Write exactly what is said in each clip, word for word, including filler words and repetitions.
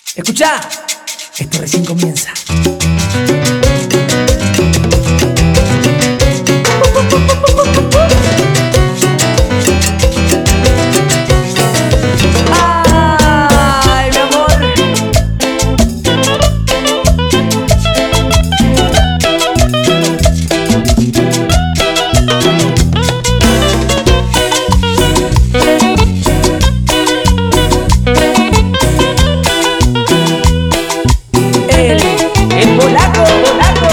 Escuchá, esto recién comienza. Ay, mi amor. El, el polaco, polaco.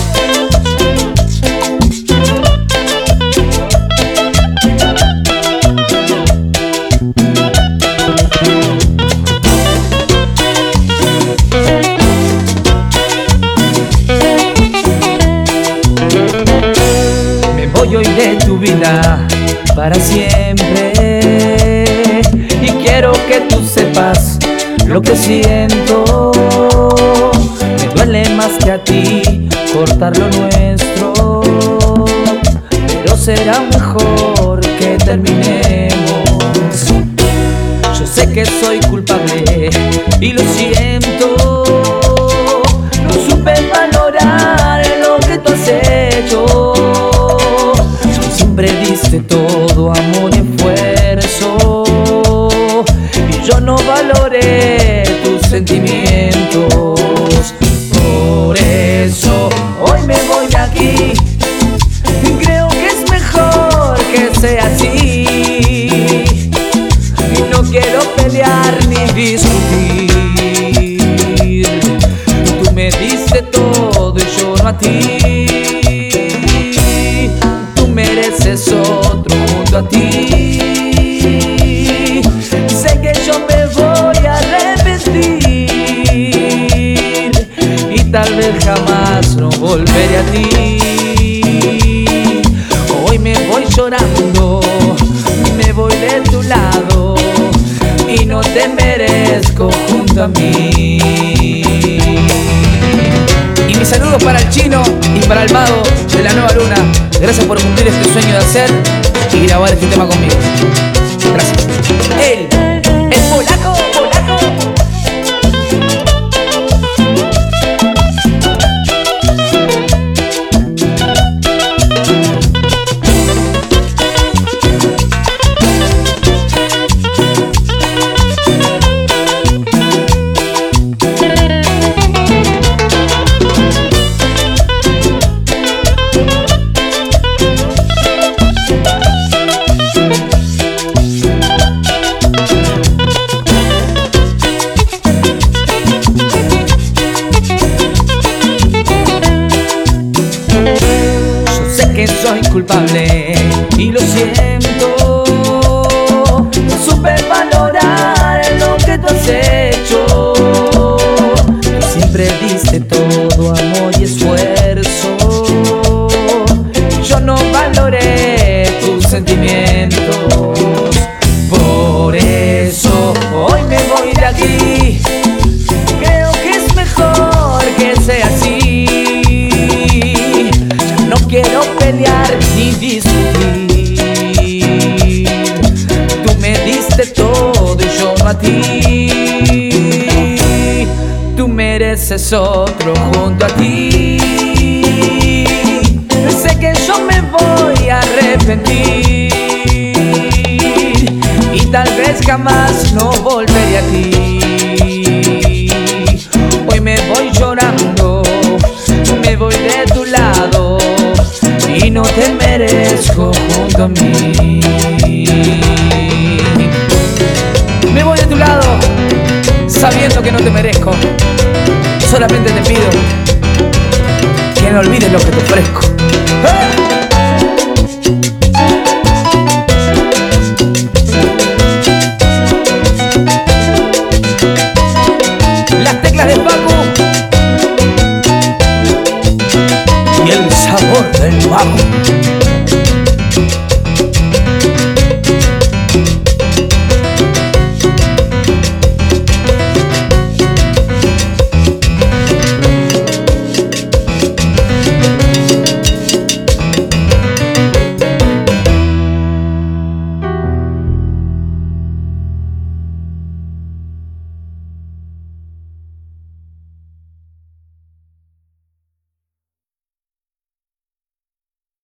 Me voy hoy de tu vida para siempre y quiero que tú sepas lo que siento. Me duele más que a ti cortar lo nuestro, pero será mejor que terminemos. Yo sé que soy culpable y lo siento. No supe valorar lo que tú has hecho. Siempre diste todo amor y esfuerzo y yo no valoré tus sentimientos. Por eso hoy me voy de aquí. Creo que es mejor que sea así. Y no quiero pelear ni discutir. Tú me diste todo y yo no a ti. Tú mereces otro junto a ti. Sé que yo me voy a arrepentir y tal vez jamás no volveré a ti. Hoy me voy llorando, me voy de tu lado y no te merezco junto a mí. Y mis saludos para el Chino y para el Mago de la Nueva Luna. Gracias por cumplir este sueño de hacer y grabar este tema conmigo. Gracias. El, el polaco, polaco. Que soy culpable y lo siento. No supe valorar lo que tú has hecho. Tú siempre diste todo amor y esfuerzo. Yo no valoré tus sentimientos. Por eso hoy me voy de aquí. Creo que es mejor que sea así. No quiero pelear ni discutir. Tú me diste todo y yo no a ti. Tú mereces otro junto a ti. Sé que yo me voy a arrepentir y tal vez jamás no volveré a ti. Hoy me voy llorando, me voy de tu lado y no te merezco junto a mí. Me voy de tu lado sabiendo que no te merezco. Solamente te pido que no olvides lo que te ofrezco. ¡Eh! Las teclas de Paco y el sabor del Mago.